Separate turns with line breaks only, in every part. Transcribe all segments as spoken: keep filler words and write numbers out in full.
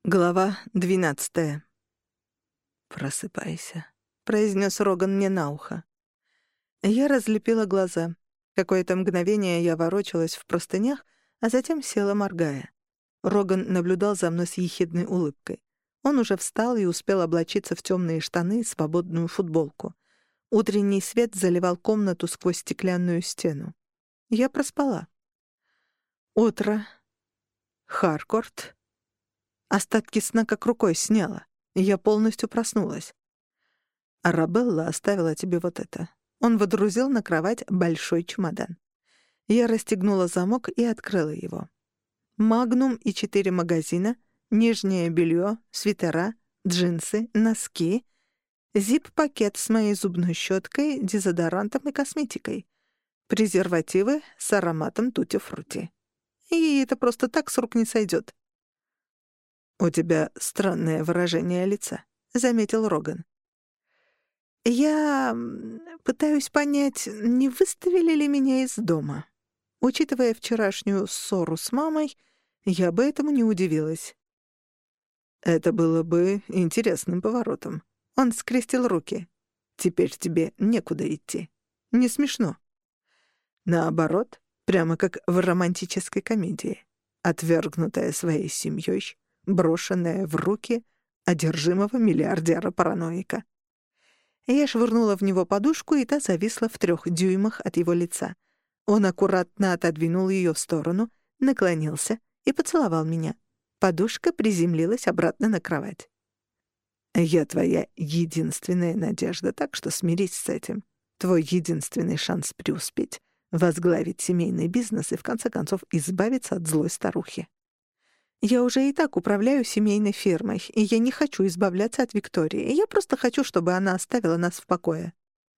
Глава двенадцатая. «Просыпайся», — произнес Роган мне на ухо. Я разлепила глаза. Какое-то мгновение я ворочалась в простынях, а затем села, моргая. Роган наблюдал за мной с ехидной улыбкой. Он уже встал и успел облачиться в темные штаны и свободную футболку. Утренний свет заливал комнату сквозь стеклянную стену. Я проспала. Утро. Харкорт. Остатки сна как рукой сняло. Я полностью проснулась. «Арабелла оставила тебе вот это». Он водрузил на кровать большой чемодан. Я расстегнула замок и открыла его. Магнум и четыре магазина, нижнее белье, свитера, джинсы, носки, зип-пакет с моей зубной щеткой, дезодорантом и косметикой, презервативы с ароматом тутти-фрутти. И это просто так с рук не сойдет. «У тебя странное выражение лица», — заметил Роган. «Я пытаюсь понять, не выставили ли меня из дома. Учитывая вчерашнюю ссору с мамой, я бы этому не удивилась». «Это было бы интересным поворотом». Он скрестил руки. «Теперь тебе некуда идти. Не смешно». Наоборот, прямо как в романтической комедии. Отвергнутая своей семьей, брошенная в руки одержимого миллиардера-параноика. Я швырнула в него подушку, и та зависла в трех дюймах от его лица. Он аккуратно отодвинул ее в сторону, наклонился и поцеловал меня. Подушка приземлилась обратно на кровать. «Я твоя единственная надежда, так что смирись с этим. Твой единственный шанс преуспеть, возглавить семейный бизнес и, в конце концов, избавиться от злой старухи. Я уже и так управляю семейной фирмой, и я не хочу избавляться от Виктории. Я просто хочу, чтобы она оставила нас в покое».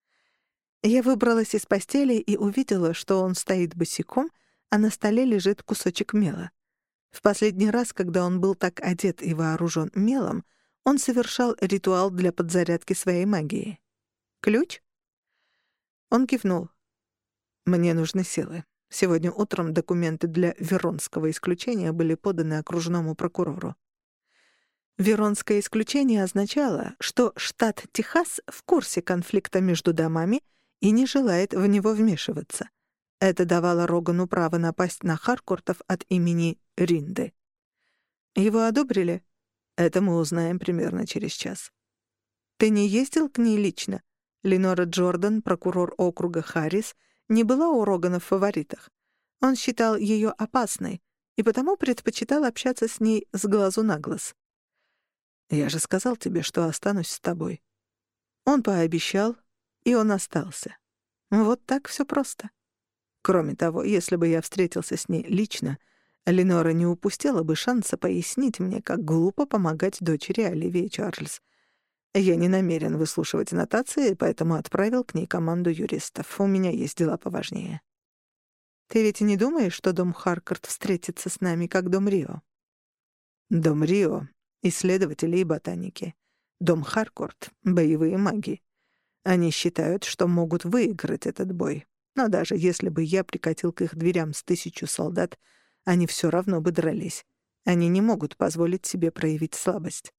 Я выбралась из постели и увидела, что он стоит босиком, а на столе лежит кусочек мела. В последний раз, когда он был так одет и вооружен мелом, он совершал ритуал для подзарядки своей магии. «Ключ?» Он кивнул. «Мне нужны силы. Сегодня утром документы для Веронского исключения были поданы окружному прокурору». Веронское исключение означало, что штат Техас в курсе конфликта между домами и не желает в него вмешиваться. Это давало Рогану право напасть на Харкортов от имени Ринды. Его одобрили? Это мы узнаем примерно через час. «Ты не ездил к ней лично?» Ленора Джордан, прокурор округа Харрис, не была у Рогана в фаворитах. Он считал ее опасной и потому предпочитал общаться с ней с глазу на глаз. «Я же сказал тебе, что останусь с тобой». Он пообещал, и он остался. Вот так все просто. Кроме того, если бы я встретился с ней лично, Ленора не упустила бы шанса пояснить мне, как глупо помогать дочери Оливии Чарльз. Я не намерен выслушивать нотации, поэтому отправил к ней команду юристов. У меня есть дела поважнее. Ты ведь не думаешь, что дом Харкорт встретится с нами, как дом Рио? Дом Рио — исследователи и ботаники. Дом Харкорт — боевые маги. Они считают, что могут выиграть этот бой. Но даже если бы я прикатил к их дверям с тысячу солдат, они все равно бы дрались. Они не могут позволить себе проявить слабость.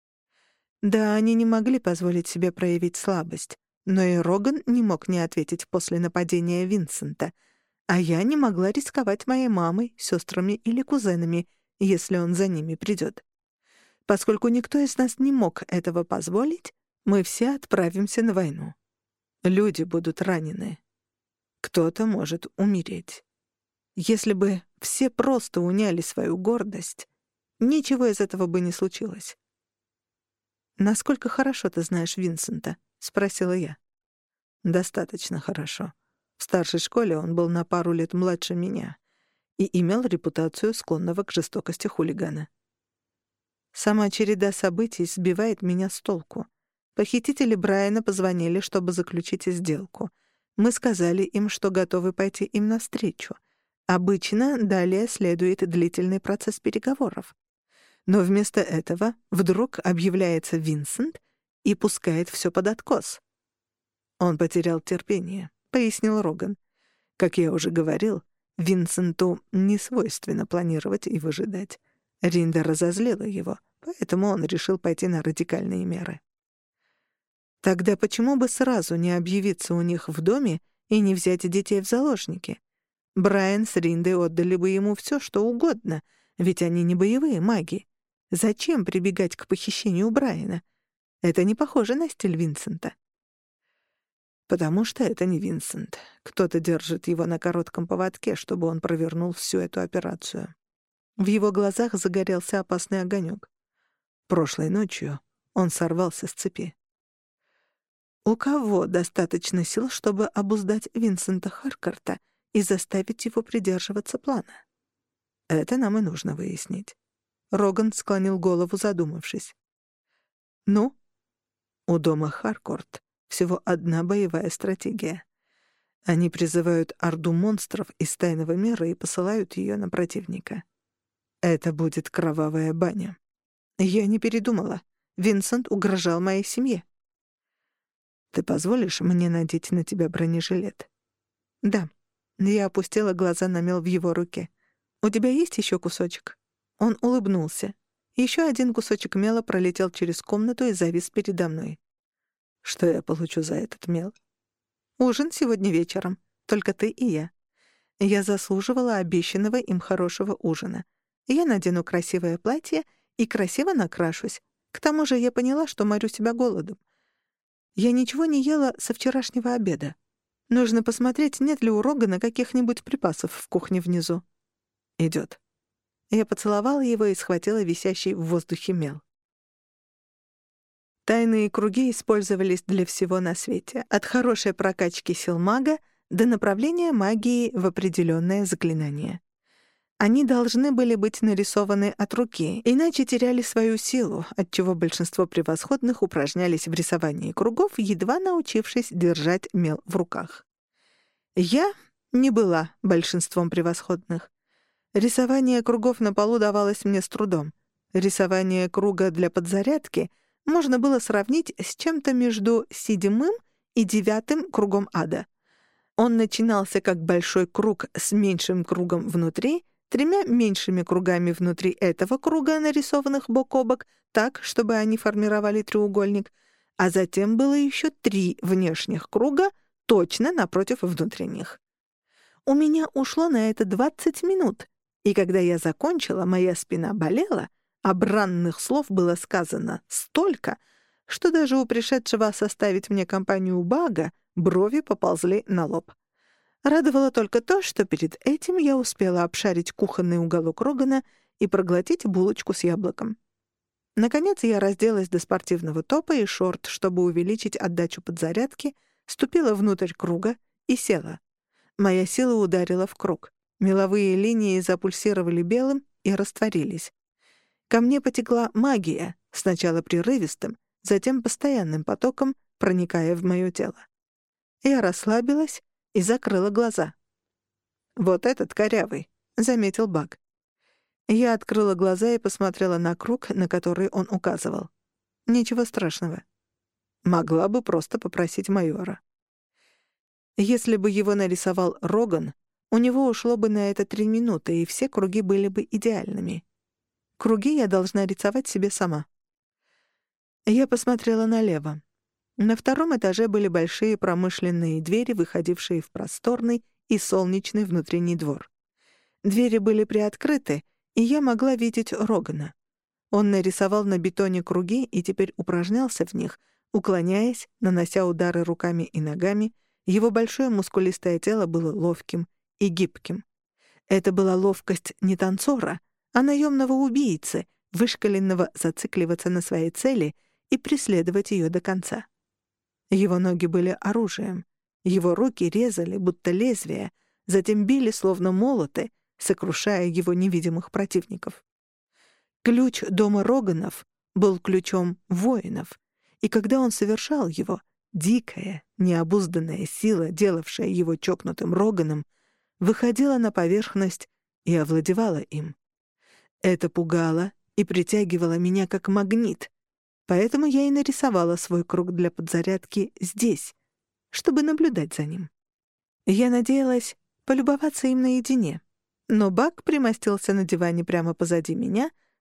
Да, они не могли позволить себе проявить слабость, но и Роган не мог не ответить после нападения Винсента, а я не могла рисковать моей мамой, сестрами или кузенами, если он за ними придет. Поскольку никто из нас не мог этого позволить, мы все отправимся на войну. Люди будут ранены. Кто-то может умереть. Если бы все просто уняли свою гордость, ничего из этого бы не случилось. «Насколько хорошо ты знаешь Винсента?» — спросила я. «Достаточно хорошо. В старшей школе он был на пару лет младше меня и имел репутацию склонного к жестокости хулигана. Сама череда событий сбивает меня с толку. Похитители Брайана позвонили, чтобы заключить сделку. Мы сказали им, что готовы пойти им навстречу. Обычно далее следует длительный процесс переговоров. Но вместо этого вдруг объявляется Винсент и пускает все под откос. «Он потерял терпение», — пояснил Роган. «Как я уже говорил, Винсенту не свойственно планировать и выжидать. Ринда разозлила его, поэтому он решил пойти на радикальные меры. Тогда почему бы сразу не объявиться у них в доме и не взять детей в заложники? Брайан с Риндой отдали бы ему все, что угодно, ведь они не боевые маги. Зачем прибегать к похищению Брайана? Это не похоже на стиль Винсента. Потому что это не Винсент. Кто-то держит его на коротком поводке, чтобы он провернул всю эту операцию. В его глазах загорелся опасный огонек. Прошлой ночью он сорвался с цепи. У кого достаточно сил, чтобы обуздать Винсента Харкорта и заставить его придерживаться плана? Это нам и нужно выяснить. Роган склонил голову, задумавшись. Ну, у дома Харкорт всего одна боевая стратегия. Они призывают орду монстров из тайного мира и посылают ее на противника. Это будет кровавая баня. Я не передумала. Винсент угрожал моей семье. Ты позволишь мне надеть на тебя бронежилет? Да. Я опустила глаза на мел в его руке. У тебя есть еще кусочек? Он улыбнулся. Еще один кусочек мела пролетел через комнату и завис передо мной. Что я получу за этот мел? Ужин сегодня вечером. Только ты и я. Я заслуживала обещанного им хорошего ужина. Я надену красивое платье и красиво накрашусь. К тому же я поняла, что морю себя голодом. Я ничего не ела со вчерашнего обеда. Нужно посмотреть, нет ли у Рогана каких-нибудь припасов в кухне внизу. Идёт. Я поцеловала его и схватила висящий в воздухе мел. Тайные круги использовались для всего на свете, от хорошей прокачки сил мага до направления магии в определённое заклинание. Они должны были быть нарисованы от руки, иначе теряли свою силу, отчего большинство превосходных упражнялись в рисовании кругов, едва научившись держать мел в руках. Я не была большинством превосходных. Рисование кругов на полу давалось мне с трудом. Рисование круга для подзарядки можно было сравнить с чем-то между седьмым и девятым кругом ада. Он начинался как большой круг с меньшим кругом внутри, тремя меньшими кругами внутри этого круга, нарисованных бок о бок, так, чтобы они формировали треугольник, а затем было еще три внешних круга, точно напротив внутренних. У меня ушло на это двадцать минут, и когда я закончила, моя спина болела, а бранных слов было сказано столько, что даже у пришедшего составить мне компанию Бага брови поползли на лоб. Радовало только то, что перед этим я успела обшарить кухонный уголок Рогана и проглотить булочку с яблоком. Наконец я разделась до спортивного топа и шорт, чтобы увеличить отдачу подзарядки, ступила внутрь круга и села. Моя сила ударила в круг. Меловые линии запульсировали белым и растворились. Ко мне потекла магия, сначала прерывистым, затем постоянным потоком, проникая в моё тело. Я расслабилась и закрыла глаза. «Вот этот корявый», — заметил Баг. Я открыла глаза и посмотрела на круг, на который он указывал. Ничего страшного. Могла бы просто попросить майора. Если бы его нарисовал Роган, у него ушло бы на это три минуты, и все круги были бы идеальными. Круги я должна рисовать себе сама. Я посмотрела налево. На втором этаже были большие промышленные двери, выходившие в просторный и солнечный внутренний двор. Двери были приоткрыты, и я могла видеть Рогана. Он нарисовал на бетоне круги и теперь упражнялся в них, уклоняясь, нанося удары руками и ногами. Его большое мускулистое тело было ловким и гибким. Это была ловкость не танцора, а наемного убийцы, вышколенного зацикливаться на своей цели и преследовать ее до конца. Его ноги были оружием. Его руки резали, будто лезвия, затем били, словно молоты, сокрушая его невидимых противников. Ключ дома Роганов был ключом воинов, и когда он совершал его, дикая, необузданная сила, делавшая его чокнутым Роганом, выходила на поверхность и овладевала им. Это пугало и притягивало меня как магнит, поэтому я и нарисовала свой круг для подзарядки здесь, чтобы наблюдать за ним. Я надеялась полюбоваться им наедине, но Баг примостился на диване прямо позади меня,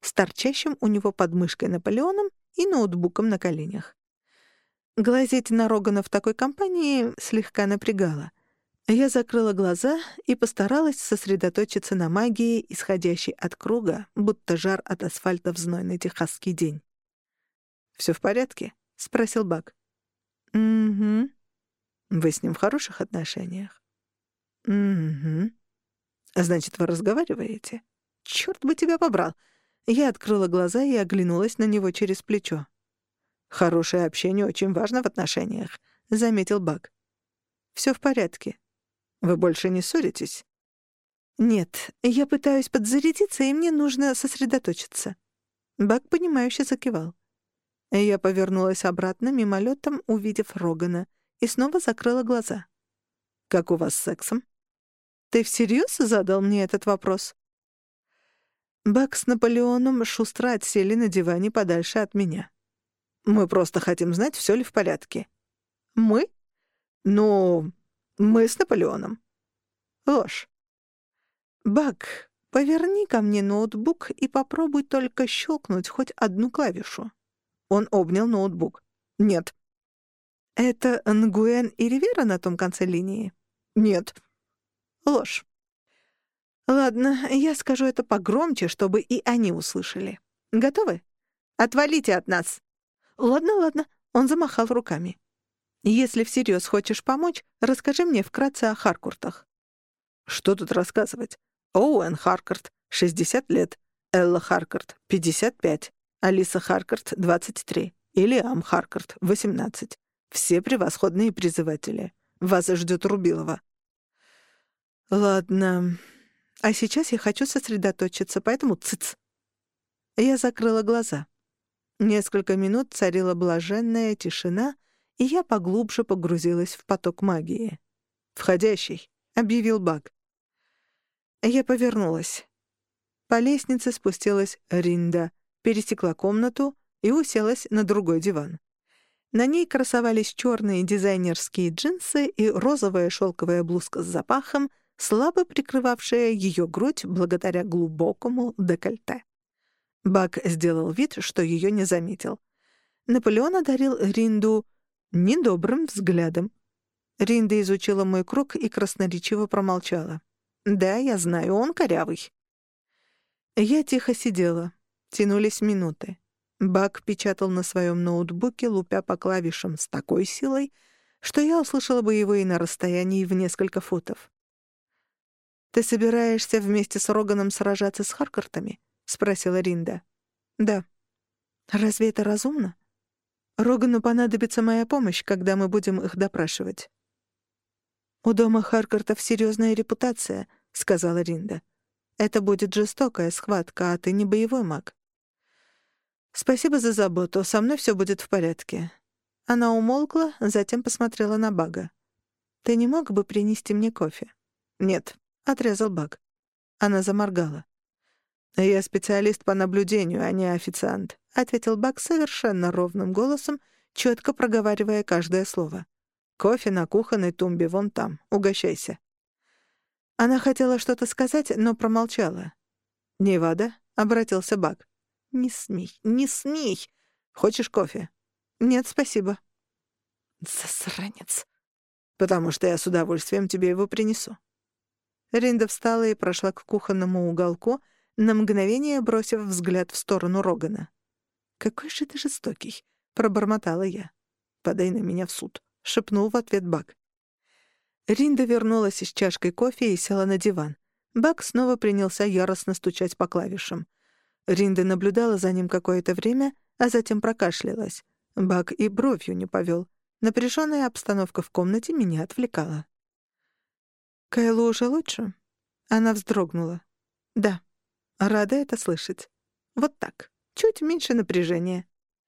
с торчащим у него под мышкой Наполеоном и ноутбуком на коленях. Глазеть на Рогана в такой компании слегка напрягало. Я закрыла глаза и постаралась сосредоточиться на магии, исходящей от круга, будто жар от асфальта в знойный техасский день. «Всё в порядке?» — спросил Бак. «Угу. Вы с ним в хороших отношениях?» «Угу. Значит, вы разговариваете?» «Чёрт бы тебя побрал!» Я открыла глаза и оглянулась на него через плечо. «Хорошее общение очень важно в отношениях», — заметил Бак. «Всё в порядке. Вы больше не ссоритесь?» «Нет, я пытаюсь подзарядиться, и мне нужно сосредоточиться». Бак, понимающе закивал. Я повернулась обратно, мимолетом увидев Рогана, и снова закрыла глаза. «Как у вас с сексом?» «Ты всерьез задал мне этот вопрос?» Бак с Наполеоном шустро отсели на диване подальше от меня. «Мы просто хотим знать, всё ли в порядке». «Мы?» «Ну, мы с Наполеоном». «Ложь». «Бак, поверни ко мне ноутбук и попробуй только щелкнуть хоть одну клавишу». Он обнял ноутбук. «Нет». «Это Нгуэн и Ривера на том конце линии?» «Нет». «Ложь». «Ладно, я скажу это погромче, чтобы и они услышали. Готовы? Отвалите от нас!» «Ладно, ладно», — он замахал руками. «Если всерьез хочешь помочь, расскажи мне вкратце о Харкуртах». «Что тут рассказывать? Оуэн Харкорт, шестьдесят лет, Элла Харкорт, пятьдесят пять, Алиса Харкорт, двадцать три, и Лиам Харкорт, восемнадцать. Все превосходные призыватели. Вас ждет Рубилова». «Ладно. А сейчас я хочу сосредоточиться, поэтому цыц». Я закрыла глаза. Несколько минут царила блаженная тишина, и я поглубже погрузилась в поток магии. «Входящий», — объявил Бак. Я повернулась. По лестнице спустилась Ринда, пересекла комнату и уселась на другой диван. На ней красовались черные дизайнерские джинсы и розовая шелковая блузка с запахом, слабо прикрывавшая ее грудь благодаря глубокому декольте. Бак сделал вид, что ее не заметил. Наполеон одарил Ринду недобрым взглядом. Ринда изучила мой круг и красноречиво промолчала. «Да, я знаю, он корявый». Я тихо сидела. Тянулись минуты. Бак печатал на своем ноутбуке, лупя по клавишам с такой силой, что я услышала бы его и на расстоянии в несколько футов. «Ты собираешься вместе с Роганом сражаться с Харкортами?» — спросила Ринда. «Да». «Разве это разумно? Рогану понадобится моя помощь, когда мы будем их допрашивать». «У дома Харкортов серьезная репутация», — сказала Ринда. «Это будет жестокая схватка, а ты не боевой маг». «Спасибо за заботу, со мной все будет в порядке». Она умолкла, затем посмотрела на Бага. «Ты не мог бы принести мне кофе?» «Нет», — отрезал Баг. Она заморгала. «Я специалист по наблюдению, а не официант», — ответил Баг совершенно ровным голосом, четко проговаривая каждое слово. «Кофе на кухонной тумбе вон там. Угощайся». Она хотела что-то сказать, но промолчала. «Невада», — обратился Баг. «Не смей, не смей! Хочешь кофе?» «Нет, спасибо». «Засранец!» «Потому что я с удовольствием тебе его принесу». Ринда встала и прошла к кухонному уголку, на мгновение бросив взгляд в сторону Рогана. «Какой же ты жестокий!» — пробормотала я. «Подай на меня в суд», — шепнул в ответ Бак. Ринда вернулась с чашкой кофе и села на диван. Бак снова принялся яростно стучать по клавишам. Ринда наблюдала за ним какое-то время, а затем прокашлялась. Бак и бровью не повел. Напряженная обстановка в комнате меня отвлекала. «Кайлу уже лучше?» Она вздрогнула. «Да. Рада это слышать. Вот так. Чуть меньше напряжения».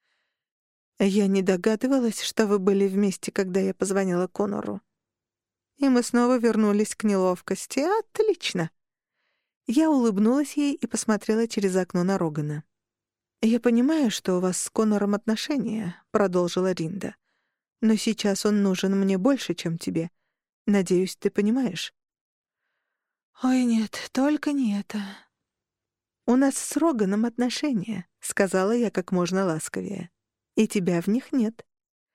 «Я не догадывалась, что вы были вместе, когда я позвонила Конору». И мы снова вернулись к неловкости. Отлично. Я улыбнулась ей и посмотрела через окно на Рогана. «Я понимаю, что у вас с Конором отношения», — продолжила Ринда. «Но сейчас он нужен мне больше, чем тебе. Надеюсь, ты понимаешь». «Ой, нет, только не это». «У нас с Роганом отношения», — сказала я как можно ласковее. «И тебя в них нет.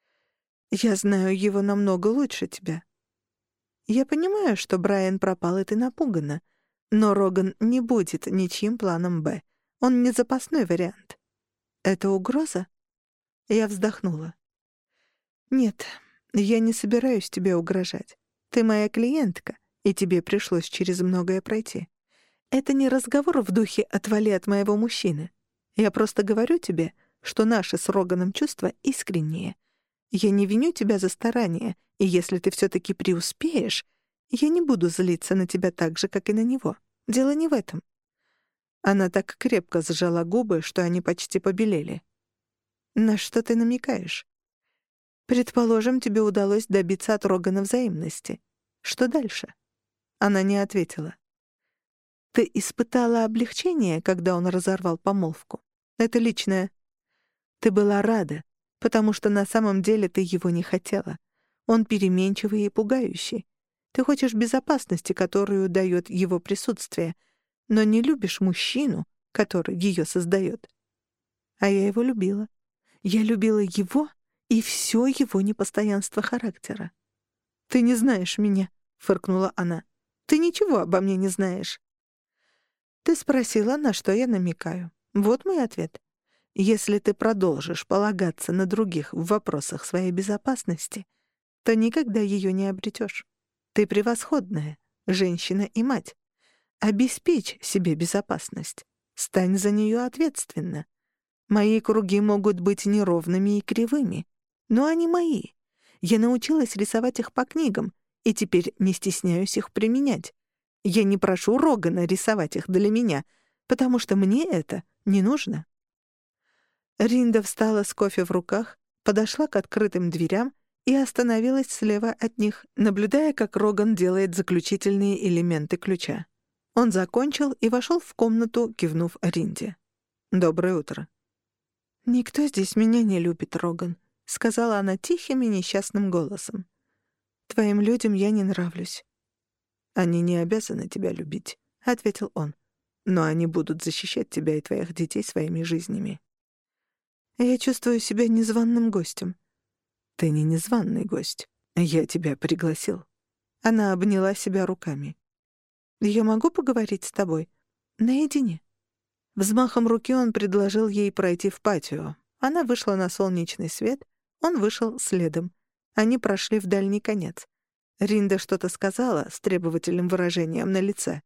Я знаю его намного лучше тебя. Я понимаю, что Брайан пропал, и ты напугана. Но Роган не будет ничьим планом «Б». Он не запасной вариант. Это угроза?» Я вздохнула. «Нет, я не собираюсь тебе угрожать. Ты моя клиентка, и тебе пришлось через многое пройти. Это не разговор в духе «отвали от моего мужчины». Я просто говорю тебе, что наши с Роганом чувства искренние. Я не виню тебя за старание, и если ты все-таки преуспеешь, я не буду злиться на тебя так же, как и на него. Дело не в этом». Она так крепко сжала губы, что они почти побелели. «На что ты намекаешь? Предположим, тебе удалось добиться от Рогана взаимности. Что дальше?» Она не ответила. «Ты испытала облегчение, когда он разорвал помолвку? Это личное. Ты была рада, потому что на самом деле ты его не хотела. Он переменчивый и пугающий. Ты хочешь безопасности, которую дает его присутствие, но не любишь мужчину, который ее создает. А я его любила. Я любила его и все его непостоянство характера. «Ты не знаешь меня», — фыркнула она. «Ты ничего обо мне не знаешь». «Ты спросила, на что я намекаю. Вот мой ответ. Если ты продолжишь полагаться на других в вопросах своей безопасности, то никогда ее не обретешь. Ты превосходная, женщина и мать. Обеспечь себе безопасность. Стань за нее ответственна. Мои круги могут быть неровными и кривыми, но они мои. Я научилась рисовать их по книгам, и теперь не стесняюсь их применять. Я не прошу Рогана рисовать их для меня, потому что мне это не нужно». Ринда встала с кофе в руках, подошла к открытым дверям и остановилась слева от них, наблюдая, как Роган делает заключительные элементы ключа. Он закончил и вошел в комнату, кивнув Ринде. «Доброе утро». «Никто здесь меня не любит, Роган», — сказала она тихим и несчастным голосом. «Твоим людям я не нравлюсь». «Они не обязаны тебя любить», — ответил он. «Но они будут защищать тебя и твоих детей своими жизнями». «Я чувствую себя незваным гостем». «Ты не незваный гость. Я тебя пригласил». Она обняла себя руками. «Я могу поговорить с тобой? Наедине?» Взмахом руки он предложил ей пройти в патио. Она вышла на солнечный свет, он вышел следом. Они прошли в дальний конец. Ринда что-то сказала с требовательным выражением на лице.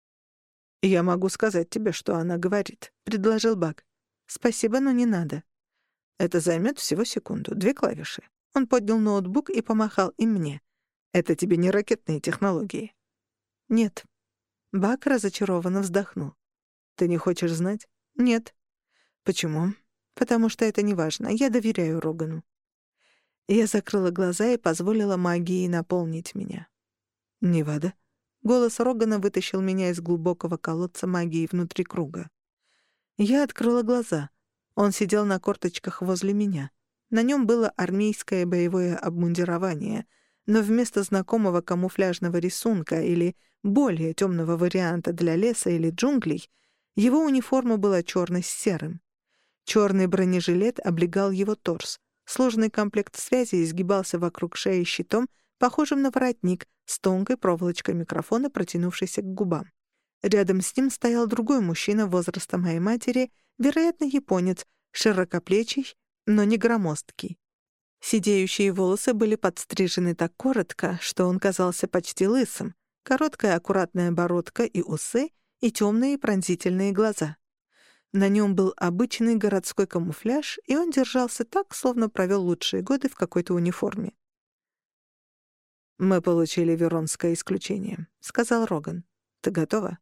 «Я могу сказать тебе, что она говорит», — предложил Бак. «Спасибо, но не надо». «Это займет всего секунду, две клавиши». Он поднял ноутбук и помахал им мне. «Это тебе не ракетные технологии». «Нет». Бак разочарованно вздохнул. «Ты не хочешь знать?» «Нет». «Почему?» «Потому что это не важно. Я доверяю Рогану». Я закрыла глаза и позволила магии наполнить меня. «Невада». Голос Рогана вытащил меня из глубокого колодца магии внутри круга. Я открыла глаза. Он сидел на корточках возле меня. На нем было армейское боевое обмундирование, но вместо знакомого камуфляжного рисунка или более темного варианта для леса или джунглей, его униформа была черной с серым. Черный бронежилет облегал его торс. Сложный комплект связи изгибался вокруг шеи щитом, похожим на воротник, с тонкой проволочкой микрофона, протянувшейся к губам. Рядом с ним стоял другой мужчина возраста моей матери, вероятно, японец, широкоплечий, но не громоздкий. Сидеющие волосы были подстрижены так коротко, что он казался почти лысым, короткая аккуратная бородка и усы, и темные пронзительные глаза. На нем был обычный городской камуфляж, и он держался так, словно провел лучшие годы в какой-то униформе. «Мы получили веронское исключение», — сказал Роган. «Ты готова?»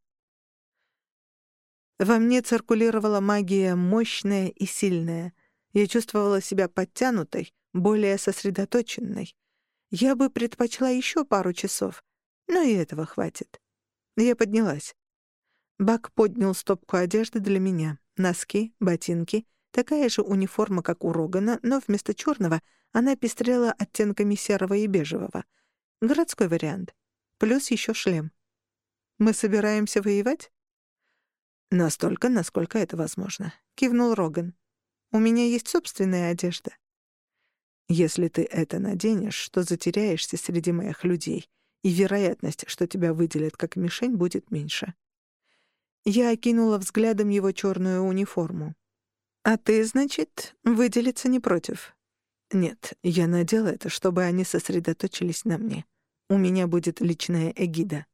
Во мне циркулировала магия мощная и сильная. Я чувствовала себя подтянутой, более сосредоточенной. Я бы предпочла еще пару часов, но и этого хватит. Я поднялась. Бак поднял стопку одежды для меня. Носки, ботинки, такая же униформа, как у Рогана, но вместо черного она пестрела оттенками серого и бежевого. Городской вариант. Плюс еще шлем. «Мы собираемся воевать?» «Настолько, насколько это возможно», — кивнул Роган. «У меня есть собственная одежда». «Если ты это наденешь, то затеряешься среди моих людей, и вероятность, что тебя выделят как мишень, будет меньше». Я окинула взглядом его черную униформу. «А ты, значит, выделиться не против?» «Нет, я надела это, чтобы они сосредоточились на мне. У меня будет личная эгида».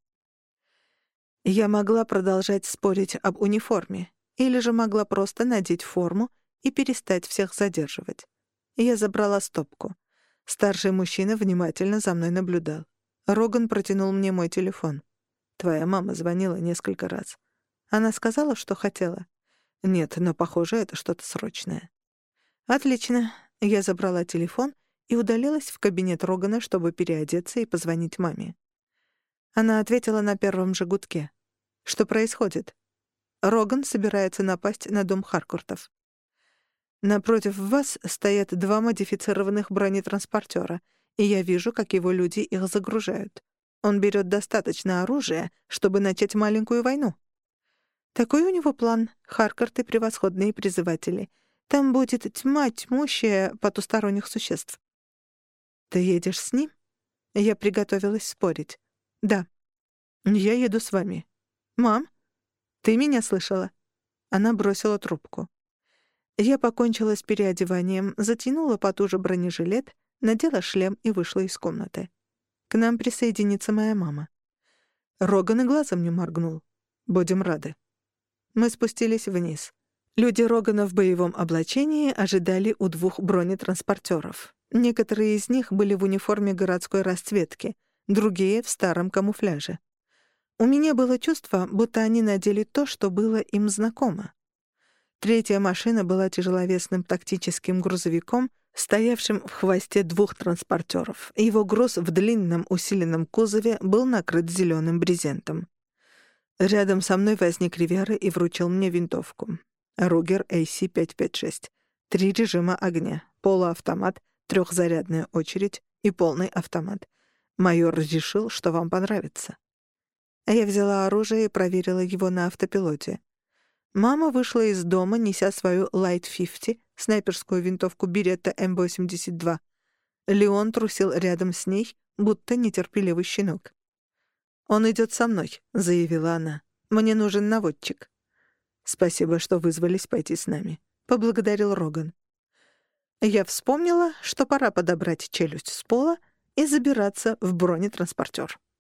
Я могла продолжать спорить об униформе, или же могла просто надеть форму и перестать всех задерживать. Я забрала стопку. Старший мужчина внимательно за мной наблюдал. Роган протянул мне мой телефон. «Твоя мама звонила несколько раз. Она сказала, что хотела?» «Нет, но, похоже, это что-то срочное». «Отлично». Я забрала телефон и удалилась в кабинет Рогана, чтобы переодеться и позвонить маме. Она ответила на первом же гудке. «Что происходит?» «Роган собирается напасть на дом Харкуртов. Напротив вас стоят два модифицированных бронетранспортера, и я вижу, как его люди их загружают. Он берет достаточно оружия, чтобы начать маленькую войну. Такой у него план. Харкорты — превосходные призыватели. Там будет тьма тьмущая потусторонних существ». «Ты едешь с ним?» Я приготовилась спорить. «Да. Я еду с вами». «Мам, ты меня слышала?» Она бросила трубку. Я покончила с переодеванием, затянула потуже бронежилет, надела шлем и вышла из комнаты. К нам присоединится моя мама. Роган и глазом не моргнул. «Будем рады». Мы спустились вниз. Люди Рогана в боевом облачении ожидали у двух бронетранспортеров. Некоторые из них были в униформе городской расцветки, другие — в старом камуфляже. У меня было чувство, будто они надели то, что было им знакомо. Третья машина была тяжеловесным тактическим грузовиком, стоявшим в хвосте двух транспортеров. Его груз в длинном усиленном кузове был накрыт зеленым брезентом. Рядом со мной возник Ривера и вручил мне винтовку. Ругер эй си пятьсот пятьдесят шесть. Три режима огня. Полуавтомат, трехзарядная очередь и полный автомат. Майор решил, что вам понравится. Я взяла оружие и проверила его на автопилоте. Мама вышла из дома, неся свою Лайт пятьдесят, снайперскую винтовку Беретта эм восемьдесят два. Леон трусил рядом с ней, будто нетерпеливый щенок. «Он идет со мной», — заявила она. «Мне нужен наводчик». «Спасибо, что вызвались пойти с нами», — поблагодарил Роган. Я вспомнила, что пора подобрать челюсть с пола и забираться в бронетранспортер.